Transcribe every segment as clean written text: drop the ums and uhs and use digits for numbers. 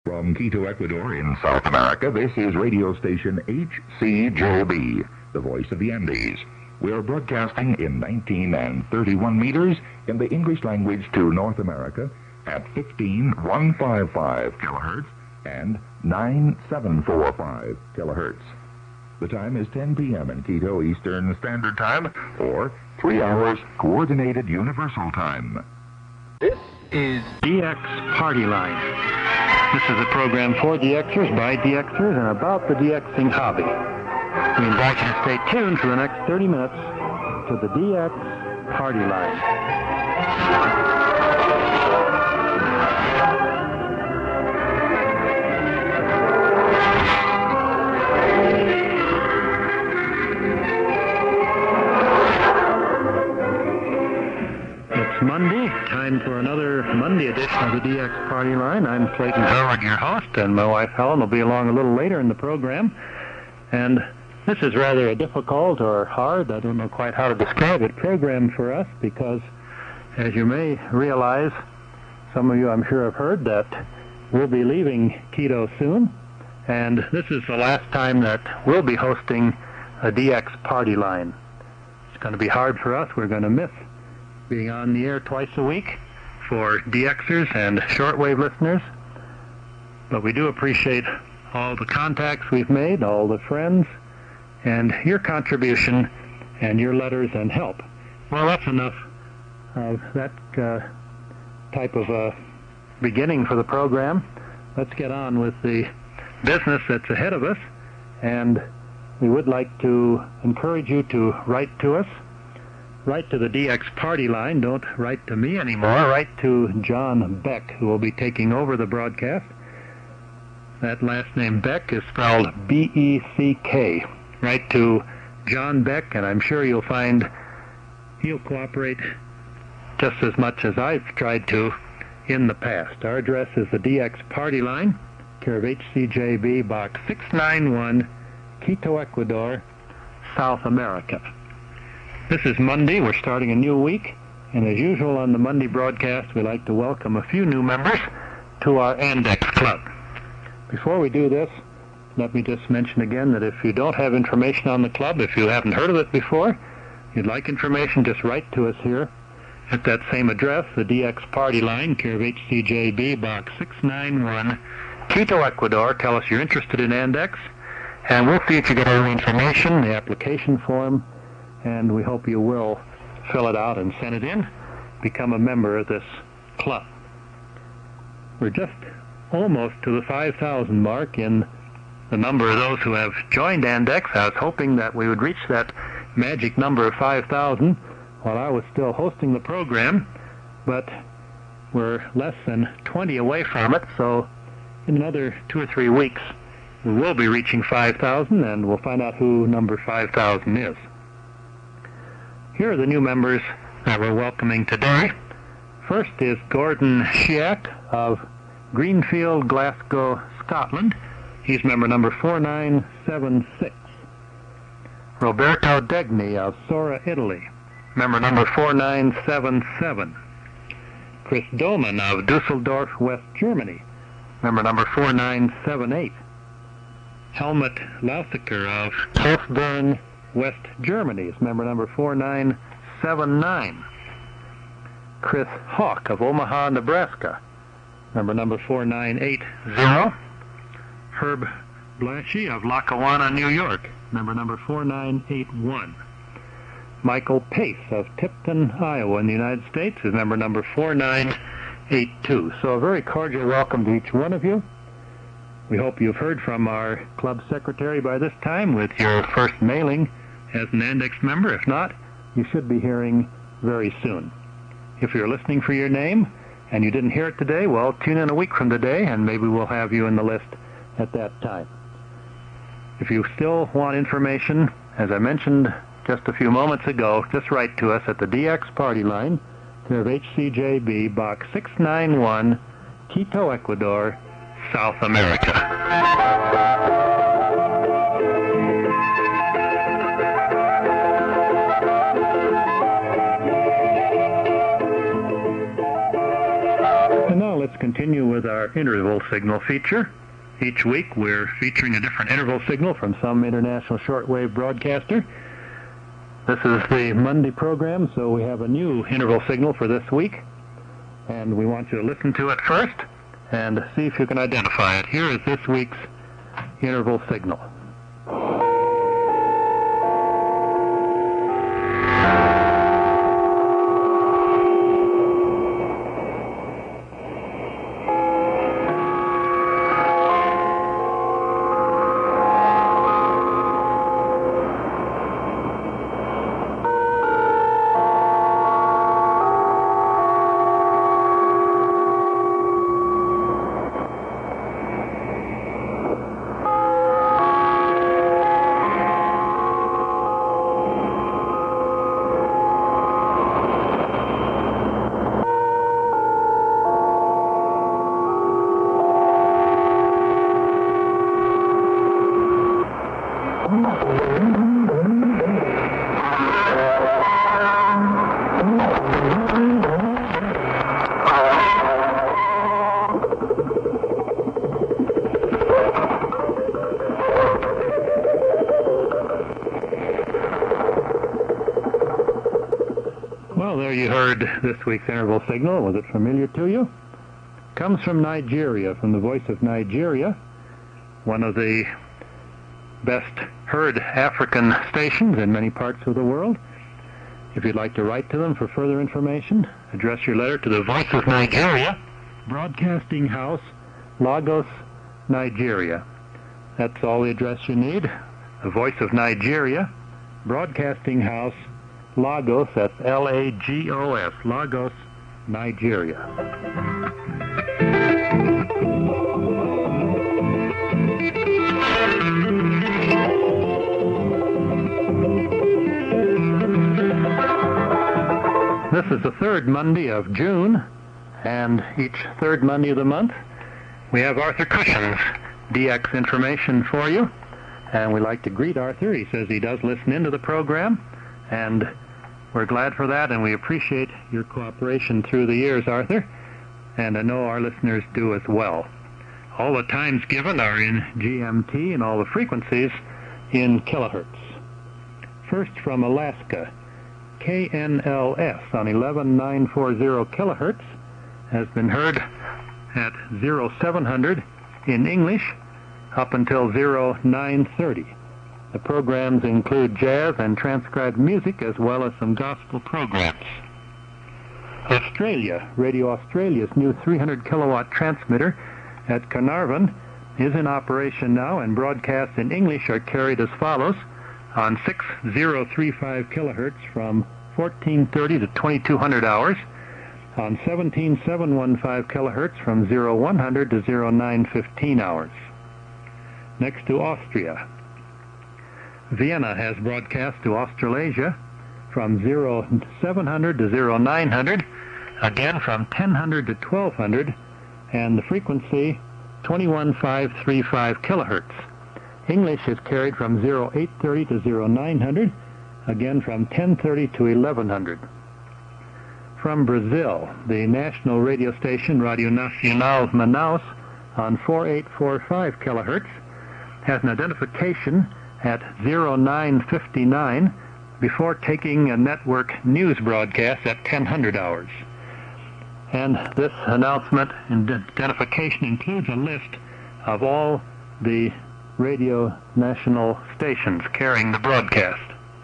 From Quito, Ecuador in South America, this is radio station HCJB, the voice of the Andes. We are broadcasting in 19 and 31 meters in the English language to North America at 15,155 kilohertz and 9,745 kilohertz. The time is 10 p.m. in Quito Eastern Standard Time, or 3 hours Coordinated Universal Time. This is DX Party Line. This is a program for DXers by DXers and about the DXing hobby. We invite you to stay tuned for the next 30 minutes to the DX Party Line. Monday, time for another Monday edition of the DX Party Line. I'm Clayton Howard, your host, and my wife Helen will be along a little later in the program. And this is rather a difficult or hard, I don't know quite how to describe it, program for us because, as you may realize, some of you I'm sure have heard that we'll be leaving Quito soon, and this is the last time that we'll be hosting a DX Party Line. It's going to be hard for us. We're going to miss being on the air twice a week for DXers and shortwave listeners. But we do appreciate all the contacts we've made, all the friends, and your contribution and your letters and help. Well, that's enough of that type of beginning for the program. Let's get on with the business that's ahead of us, and we would like to encourage you to write to us. Write to the DX Party Line. Don't write to me anymore. Write to John Beck, who will be taking over the broadcast. That last name, Beck, is spelled B-E-C-K. Write to John Beck, and I'm sure you'll find he'll cooperate just as much as I've tried to in the past. Our address is the DX Party Line, care of HCJB, Box 691, Quito, Ecuador, South America. This is Monday. We're starting a new week, and as usual on the Monday broadcast, we like to welcome a few new members to our Andex Club. Before we do this, let me just mention again that if you don't have information on the club, if you haven't heard of it before, you'd like information, just write to us here at that same address, the DX Party Line, care of HCJB, Box 691, Quito, Ecuador. Tell us you're interested in Andex, and we'll see if you get all the information, the application form, and we hope you will fill it out and send it in, become a member of this club. We're just almost to the 5,000 mark in the number of those who have joined Andex. I was hoping that we would reach that magic number of 5,000 while I was still hosting the program, but we're less than 20 away from it, so in another 2 or 3 weeks we will be reaching 5,000, and we'll find out who number 5,000 is. Here are the new members that we're welcoming today. First is Gordon Shiak of Greenfield, Glasgow, Scotland. He's member number 4976. Roberto Degni of Sora, Italy, member number 4977. Chris Doman of Dusseldorf, West Germany, member number 4978. Helmut Lausiker of Hofbern, West Germany is member number 4979. Chris Hawk of Omaha, Nebraska, member number 4980. Herb Blashy of Lackawanna, New York, member number 4981. Michael Pace of Tipton, Iowa in the United States is member number 4982. So a very cordial welcome to each one of you. We hope you've heard from our club secretary by this time with your first mailing as an Andex member. If not, you should be hearing very soon. If you're listening for your name and you didn't hear it today, well, tune in a week from today and maybe we'll have you in the list at that time. If you still want information, as I mentioned just a few moments ago, just write to us at the DX Party Line, care of HCJB, Box 691, Quito, Ecuador, South America. continue with our interval signal feature. Each week we're featuring a different interval signal from some international shortwave broadcaster. This is the Monday program, so we have a new interval signal for this week, and we want you to listen to it first and see if you can identify it. Here is this week's interval signal. Well, there you heard this week's interval signal. Was it familiar to you? Comes from Nigeria, from the Voice of Nigeria, one of the best heard African stations in many parts of the world. If you'd like to write to them for further information, address your letter to the Voice of Nigeria, Broadcasting House, Lagos, Nigeria. That's all the address you need. The Voice of Nigeria, Broadcasting House, Lagos, that's Lagos, Lagos, Nigeria. This is the third Monday of June, and each third Monday of the month, we have Arthur Cushing's DX information for you, and we like to greet Arthur. He says he does listen into the program, and we're glad for that, and we appreciate your cooperation through the years, Arthur, and I know our listeners do as well. All the times given are in GMT and all the frequencies in kilohertz. First from Alaska, KNLS on 11940 kilohertz has been heard at 0700 in English up until 0930. The programs include jazz and transcribed music as well as some gospel programs. Australia, Radio Australia's new 300 kilowatt transmitter at Carnarvon is in operation now, and broadcasts in English are carried as follows on 6035 kilohertz from 1430 to 2200 hours, on 17715 kilohertz from 0100 to 0915 hours. Next to Austria. Vienna has broadcast to Australasia from 0700 to 0900, again from 1000 to 1200, and the frequency 21535 kilohertz. English is carried from 0830 to 0900, again from 1030 to 1100. From Brazil, the national radio station Radio Nacional Manaus on 4845 kilohertz has an identification at 0959 before taking a network news broadcast at 1000 hours. And this announcement and identification includes a list of all the radio national stations carrying the broadcast.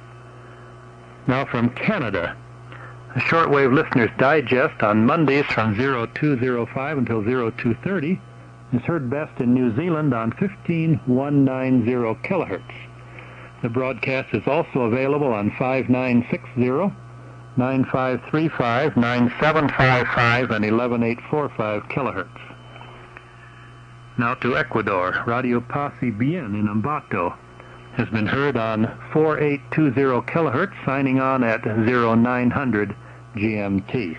Now from Canada, the Shortwave Listener's Digest on Mondays from 0205 until 0230 is heard best in New Zealand on 15190 kilohertz. The broadcast is also available on 5960, 9535, 9755, and 11845 kilohertz. Now to Ecuador, Radio Paz y Bien in Ambato has been heard on 4820 kilohertz, signing on at 0900 GMT.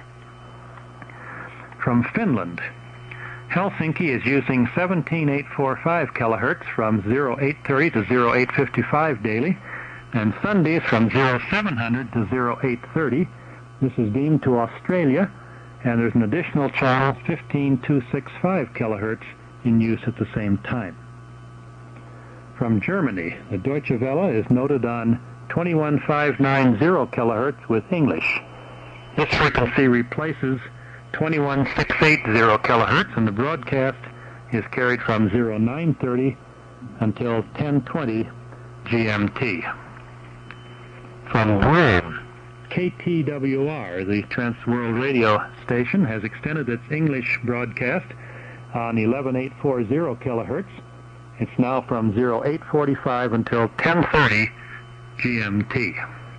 From Finland, Helsinki is using 17845 kilohertz from 0830 to 0855 daily, and Sundays from 0700 to 0830. This is beamed to Australia and there's an additional channel, 15265 kilohertz, in use at the same time. From Germany, the Deutsche Welle is noted on 21590 kilohertz with English. This frequency replaces 21680 kilohertz, and the broadcast is carried from 0930 until 1020 GMT. From Rome, KTWR, the Trans-World Radio Station, has extended its English broadcast on 11840 kilohertz. It's now from 0845 until 1030 GMT.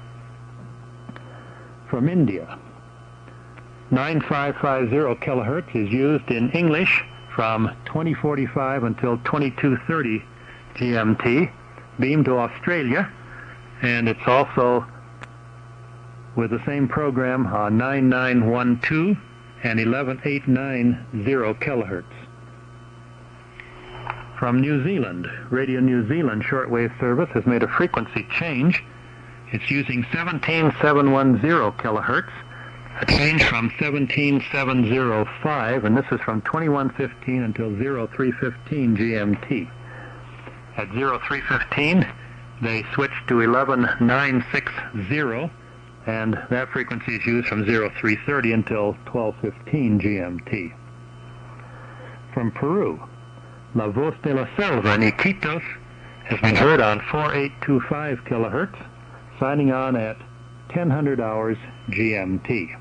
From India, 9550 kilohertz is used in English from 2045 until 2230 GMT, beamed to Australia, and it's also with the same program on 9912 and 11890 kilohertz. From New Zealand, Radio New Zealand shortwave service has made a frequency change. It's using 17710 kilohertz, a change from 17705, and this is from 2115 until 0315 GMT. At 0315, they switched to 11960, and that frequency is used from 0330 until 1215 GMT. From Peru, La Voz de la Selva in Iquitos has been heard on 4825 kilohertz, signing on at 1000 hours GMT.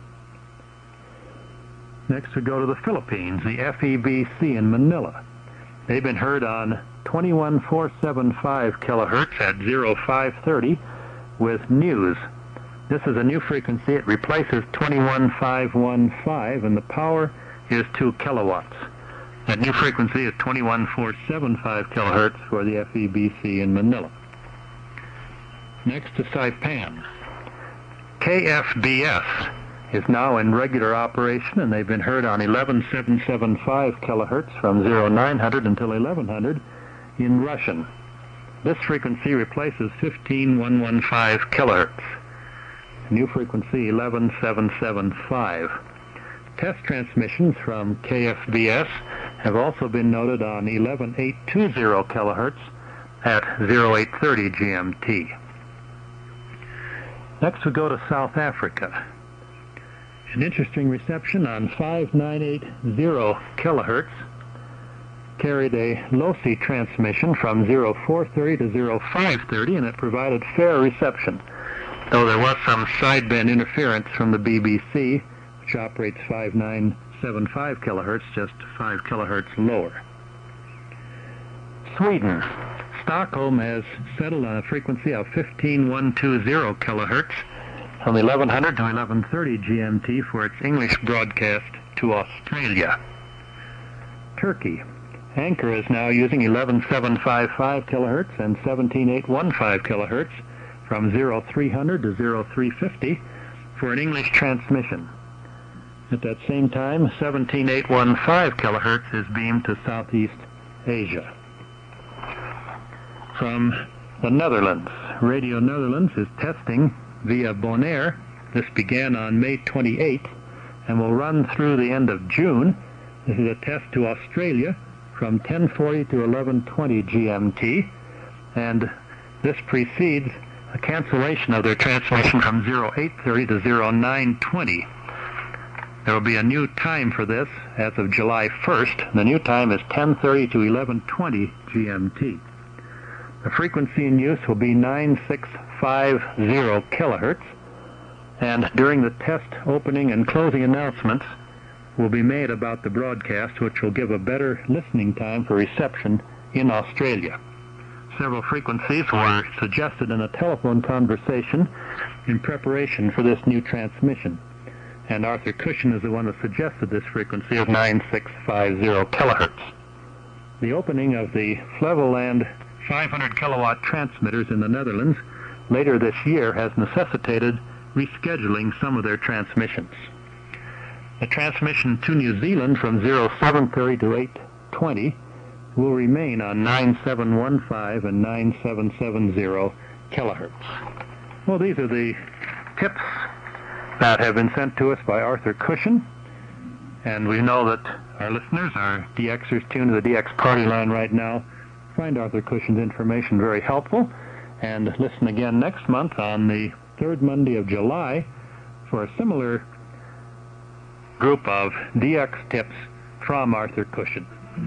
Next we go to the Philippines, the FEBC in Manila. They've been heard on 21475 kilohertz at 0530 with news. This is a new frequency. It replaces 21515, and the power is 2 kilowatts. That new frequency is 21475 kilohertz for the FEBC in Manila. Next to Saipan. KFBS is now in regular operation, and they've been heard on 11775 kilohertz from 0900 until 1100 in Russian. This frequency replaces 15115 kilohertz. New frequency 11775. Test transmissions from KFBS have also been noted on 11820 kilohertz at 0830 GMT. Next we go to South Africa. An interesting reception on 5980 kilohertz carried a LOCI transmission from 0430 to 0530, and it provided fair reception, though there was some sideband interference from the BBC, which operates 5975 kilohertz, just 5 kilohertz lower. Sweden. Stockholm has settled on a frequency of 15120 kilohertz from 1100 to 1130 GMT for its English broadcast to Australia. Turkey. Anchor is now using 11755 kilohertz and 17815 kilohertz from 0300 to 0350 for an English transmission. At that same time, 17815 kilohertz is beamed to Southeast Asia. From the Netherlands, Radio Netherlands is testing via Bonaire. This began on May 28th and will run through the end of June. This is a test to Australia from 1040 to 1120 GMT, and this precedes a cancellation of their transmission from 0830 to 0920. There will be a new time for this as of July 1st. The new time is 1030 to 1120 GMT. The frequency in use will be 9650 kilohertz, and during the test opening and closing announcements will be made about the broadcast, which will give a better listening time for reception in Australia. Several frequencies were suggested in a telephone conversation in preparation for this new transmission, and Arthur Cushion is the one that suggested this frequency of 9650 kilohertz. The opening of the Flevoland 500 kilowatt transmitters in the Netherlands later this year has necessitated rescheduling some of their transmissions. The transmission to New Zealand from 0730 to 820 will remain on 9715 and 9770 kilohertz. Well, these are the tips that have been sent to us by Arthur Cushion. And we know that our listeners, our DXers tuned to the DX Party Line right now, find Arthur Cushion's information very helpful. And listen again next month on the third Monday of July for a similar group of DX tips from Arthur Cushion.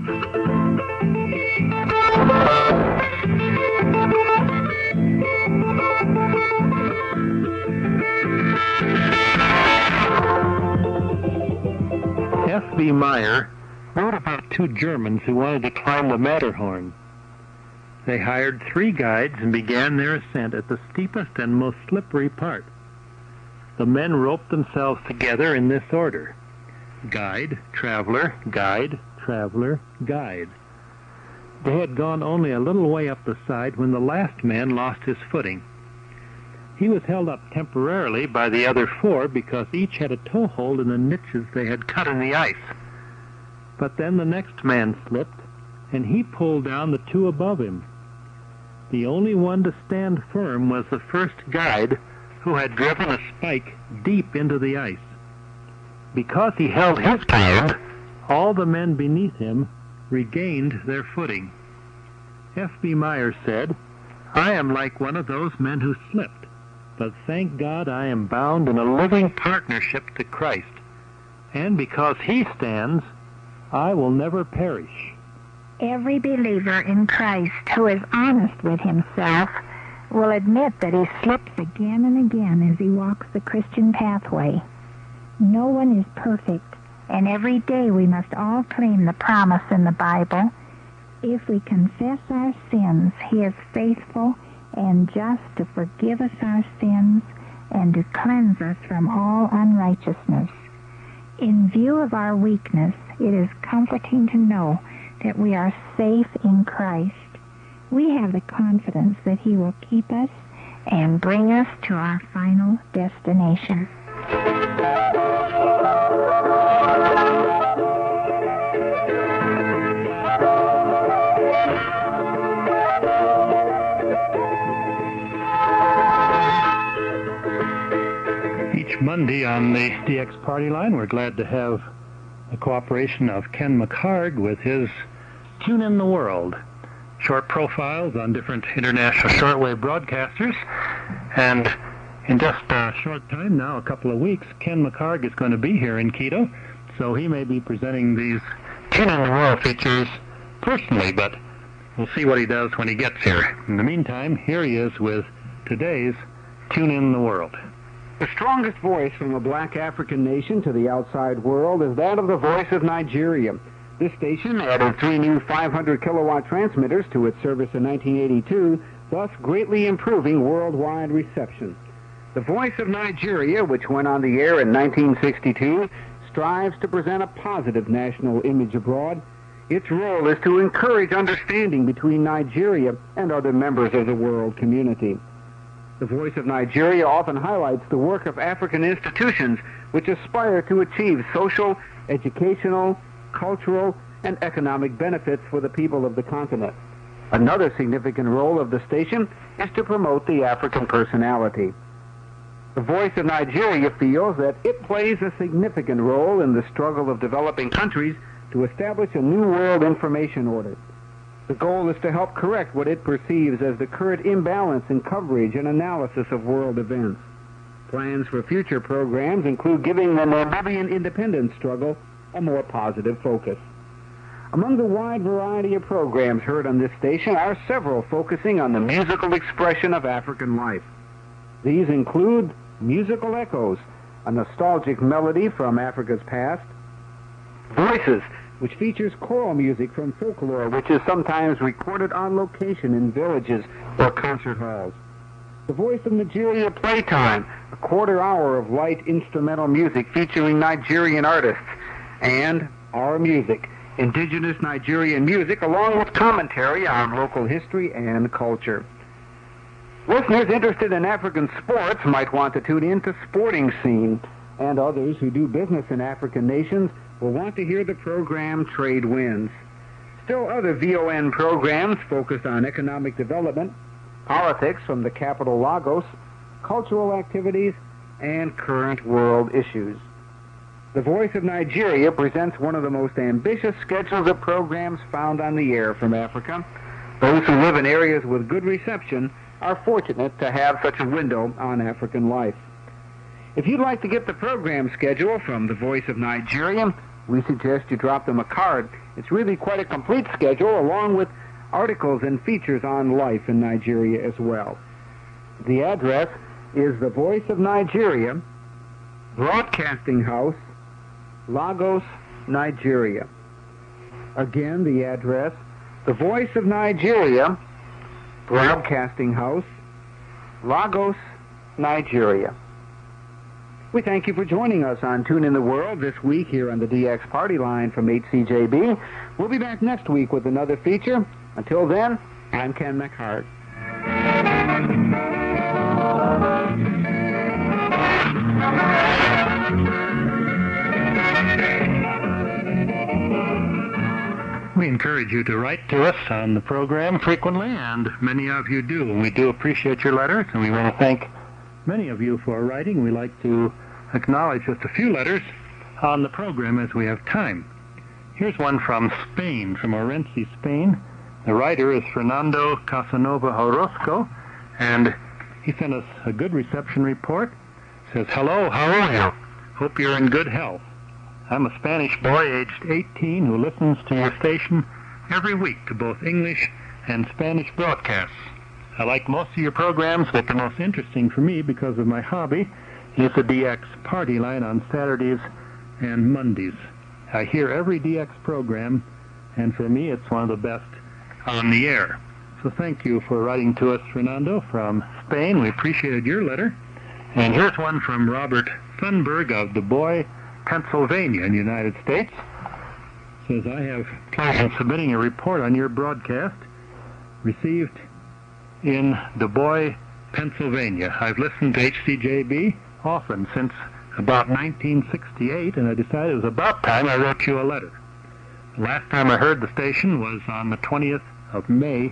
F.B. Meyer wrote about two Germans who wanted to climb the Matterhorn. They hired 3 guides and began their ascent at the steepest and most slippery part. The men roped themselves together in this order: guide, traveler, guide, traveler, guide. They had gone only a little way up the side when the last man lost his footing. He was held up temporarily by the other 4 because each had a toehold in the niches they had cut in the ice. But then the next man slipped, and he pulled down the 2 above him. The only one to stand firm was the first guide, who had driven a spike deep into the ice. Because he held his ground, all the men beneath him regained their footing. F.B. Meyer said, "I am like one of those men who slipped, but thank God I am bound in a living partnership to Christ, and because he stands, I will never perish." Every believer in Christ who is honest with himself will admit that he slips again and again as he walks the Christian pathway. No one is perfect, and every day we must all claim the promise in the Bible. If we confess our sins, he is faithful and just to forgive us our sins and to cleanse us from all unrighteousness. In view of our weakness, it is comforting to know that we are safe in Christ. We have the confidence that he will keep us and bring us to our final destination. Each Monday on the DX Party Line, we're glad to have the cooperation of Ken McHarg with his Tune in the World, short profiles on different international shortwave broadcasters. And in just a short time now, a couple of weeks, Ken McHarg is going to be here in Quito, so he may be presenting these Tune in the World features personally, but we'll see what he does when he gets here. In the meantime, here he is with today's Tune in the World. The strongest voice from a black African nation to the outside world is that of the Voice of Nigeria. This station added 3 new 500-kilowatt transmitters to its service in 1982, thus greatly improving worldwide reception. The Voice of Nigeria, which went on the air in 1962, strives to present a positive national image abroad. Its role is to encourage understanding between Nigeria and other members of the world community. The Voice of Nigeria often highlights the work of African institutions which aspire to achieve social, educational, cultural, and economic benefits for the people of the continent. Another significant role of the station is to promote the African personality. The Voice of Nigeria feels that it plays a significant role in the struggle of developing countries to establish a new world information order. The goal is to help correct what it perceives as the current imbalance in coverage and analysis of world events. Plans for future programs include giving the Namibian independence struggle a more positive focus. Among the wide variety of programs heard on this station are several focusing on the musical expression of African life. These include Musical Echoes, a nostalgic melody from Africa's past; Voices, which features choral music from folklore, which is sometimes recorded on location in villages or concert halls; The Voice of Nigeria Playtime, a quarter hour of light instrumental music featuring Nigerian artists; and Our Music, indigenous Nigerian music, along with commentary on local history and culture. Listeners interested in African sports might want to tune in to Sporting Scene, and others who do business in African nations will want to hear the program Trade Winds. Still other VON programs focused on economic development, politics from the capital Lagos, cultural activities, and current world issues. The Voice of Nigeria presents one of the most ambitious schedules of programs found on the air from Africa. Those who live in areas with good reception are fortunate to have such a window on African life. If you'd like to get the program schedule from the Voice of Nigeria, we suggest you drop them a card. It's really quite a complete schedule, along with articles and features on life in Nigeria as well. The address is the Voice of Nigeria, Broadcasting House, Lagos, Nigeria. Again, the address, the Voice of Nigeria, Broadcasting House, Lagos, Nigeria. We thank you for joining us on Tune in the World this week here on the DX Party Line from HCJB. We'll be back next week with another feature. Until then, I'm Ken McHart. We encourage you to write to us on the program frequently, and many of you do. And we do appreciate your letters, and we want to thank many of you for writing. We like to acknowledge just a few letters on the program as we have time. Here's one from Spain, from Orense, Spain. The writer is Fernando Casanova Orozco, and he sent us a good reception report. Says, "Hello, how are you? Hope you're in good health. I'm a Spanish boy aged 18 who listens to your station every week to both English and Spanish broadcasts. I like most of your programs, but the most interesting for me because of my hobby is the DX Party Line on Saturdays and Mondays. I hear every DX program, and for me it's one of the best on the air." So thank you for writing to us, Fernando, from Spain. We appreciated your letter. And here's one from Robert Thunberg of Du Bois, Pennsylvania, in the United States. Says, "I have pleasure submitting a report on your broadcast received in Du Bois, Pennsylvania. I've listened to HCJB often since about 1968, and I decided it was about time I wrote you a letter. The last time I heard the station was on the 20th of May,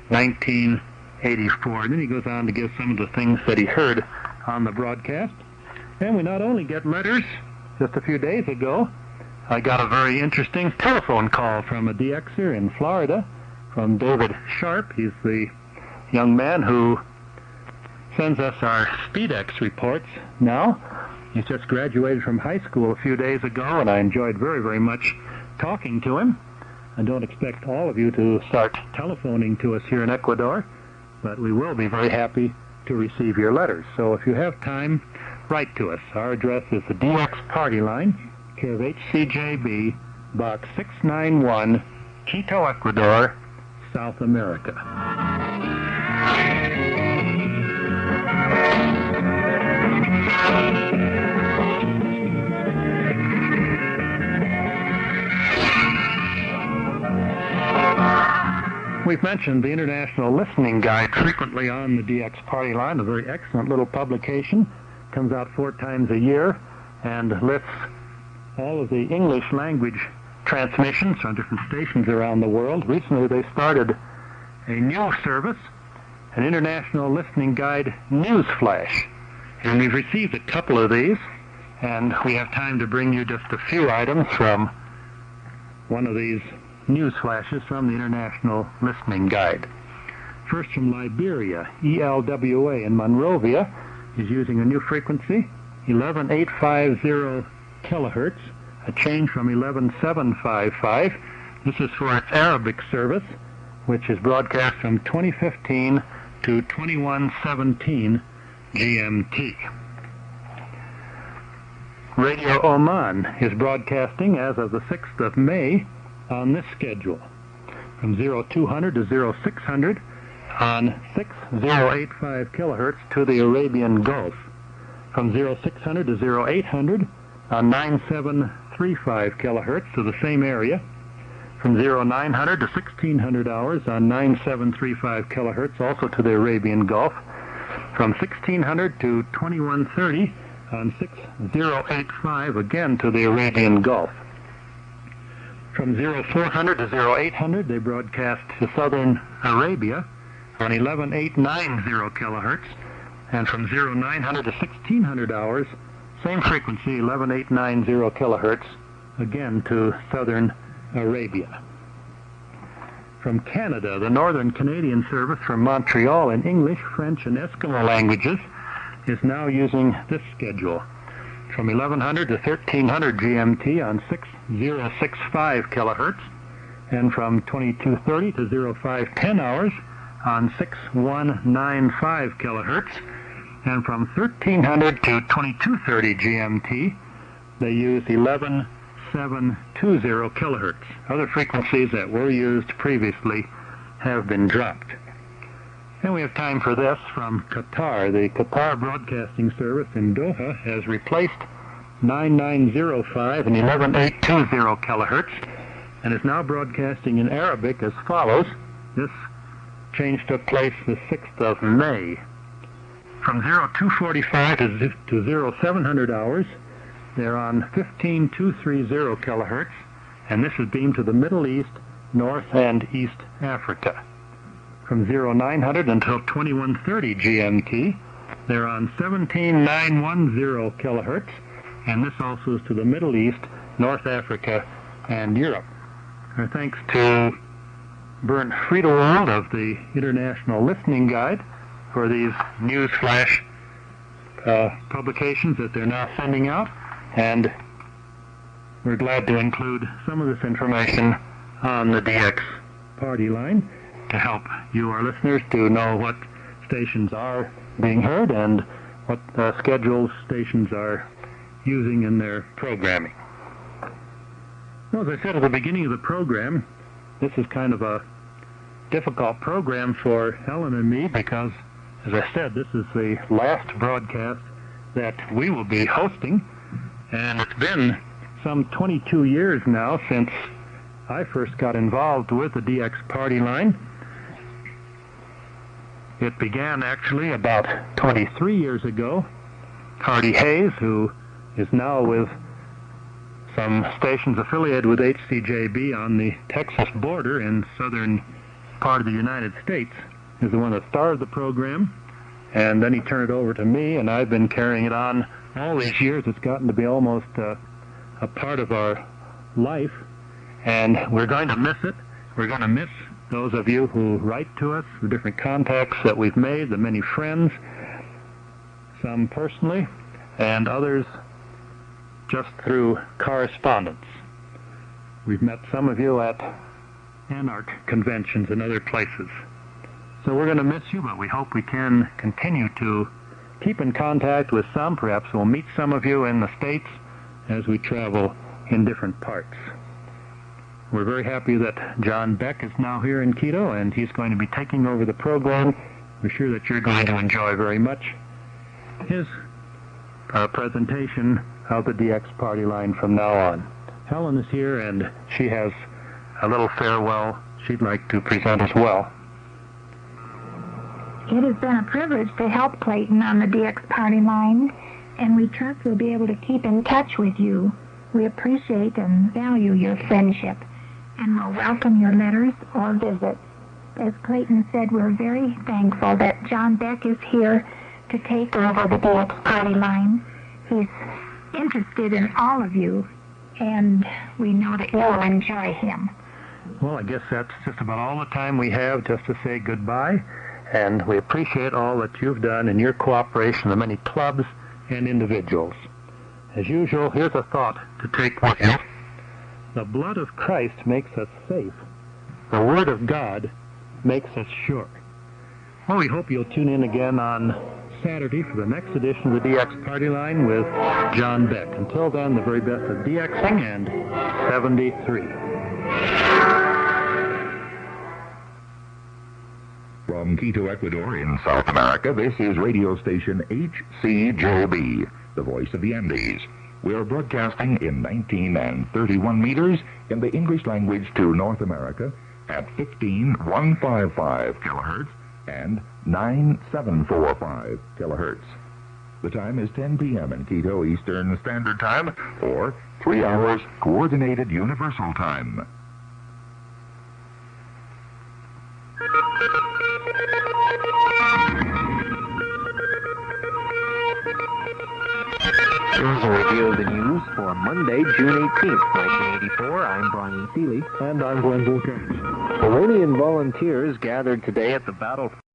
1984. And then he goes on to give some of the things that he heard on the broadcast. And we not only get letters. Just a few days ago, I got a very interesting telephone call from a DXer in Florida, from David Sharp. He's the young man who sends us our SpeedX reports now. He's just graduated from high school a few days ago, and I enjoyed very, very much talking to him. I don't expect all of you to start telephoning to us here in Ecuador, but we will be very happy to receive your letters. So if you have time, write to us. Our address is the DX Party Line, care of HCJB, Box 691, Quito, Ecuador, South America. We've mentioned the International Listening Guide frequently on the DX Party Line, a very excellent little publication. Comes out 4 times a year and lists all of the English language transmissions on different stations around the world. Recently they started a new service, an International Listening Guide News Flash. And we've received a couple of these, and we have time to bring you just a few items from one of these news flashes from the International Listening Guide. First, from Liberia, ELWA in Monrovia is using a new frequency, 11850 kilohertz, a change from 11755. This is for its Arabic service, which is broadcast from 2015 to 2117 GMT. Radio Oman is broadcasting as of the 6th of May on this schedule, from 0200 to 0600 on 6085 kilohertz to the Arabian Gulf, from 0600 to 0800 on 9735 kilohertz to the same area, from 0900 to 1600 hours on 9735 kilohertz also to the Arabian Gulf, from 1600 to 2130 on 6085 again to the Arabian Gulf. From 0400 to 0800 they broadcast to southern Arabia on 11890 kilohertz, and from 0900 to 1600 hours Same frequency, 11890 kilohertz, again to southern Arabia. From Canada, the Northern Canadian service from Montreal in English, French, and Eskimo languages is now using this schedule. From 1100 to 1300 GMT on 6065 kilohertz, and from 2230 to 0510 hours on 6195 kilohertz, and from 1300 to 2230 GMT, they use 11720 kilohertz. Other frequencies that were used previously have been dropped. And we have time for this from Qatar. The Qatar Broadcasting Service in Doha has replaced 9905 and 11820 kilohertz, and is now broadcasting in Arabic as follows. This change took place the 6th of May. From 0245 to 0700 hours, they're on 15230 kilohertz, and this is beamed to the Middle East, North and East Africa. From 0900 until 2130 GMT, they're on 17910 kilohertz, and this also is to the Middle East, North Africa, and Europe. Our thanks to Bernd Friedewald of the International Listening Guide for these news flash publications that they're now sending out, and we're glad to include some of this information on the DX party line to help you, our listeners, to know what stations are being heard and what schedules stations are using in their programming. Well, as I said at the beginning of the program, this is kind of a difficult program for Helen and me because, as I said, this is the last broadcast that we will be hosting, and it's been some 22 years now since I first got involved with the DX party line. It began actually about 23 years ago. Hardy Hayes, who is now with some stations affiliated with HCJB on the Texas border in southern part of the United States, is the one that started the program, and then he turned it over to me, and I've been carrying it on all these years. It's gotten to be almost a part of our life, and we're going to miss it. We're going to miss those of you who write to us, the different contacts that we've made, the many friends, some personally, and others just through correspondence. We've met some of you at Anarch conventions and other places. So we're going to miss you, but we hope we can continue to keep in contact with some. Perhaps we'll meet some of you in the States as we travel in different parts. We're very happy that John Beck is now here in Quito, and he's going to be taking over the program. We're sure that you're going to enjoy very much his presentation of the DX party line from now on. Helen is here, and she has a little farewell she'd like to present as well. It has been a privilege to help Clayton on the DX party line, and we trust we'll be able to keep in touch with you. We appreciate and value your friendship, and we'll welcome your letters or visits. As Clayton said, we're very thankful that John Beck is here to take over the DX party line. He's interested in all of you, and we know that you'll enjoy him. Well, I guess that's just about all the time we have just to say goodbye, and we appreciate all that you've done in your cooperation, the many clubs and individuals. As usual, here's a thought to take with you. The blood of Christ makes us safe. The Word of God makes us sure. Well, we hope you'll tune in again on Saturday for the next edition of the DX Party Line with John Beck. Until then, the very best of DXing and 73. From Quito, Ecuador in South America, this is radio station HCJB, the voice of the Andes. We are broadcasting in 19 and 31 meters in the English language to North America at 15155 kilohertz and 9745 kilohertz. The time is 10 p.m. in Quito Eastern Standard Time, or 3 hours Coordinated Universal Time. Here's a review of the news for Monday, June 18th, 1984. I'm Brian Seeley. And I'm Glenn Volker. Iranian volunteers gathered today at the battle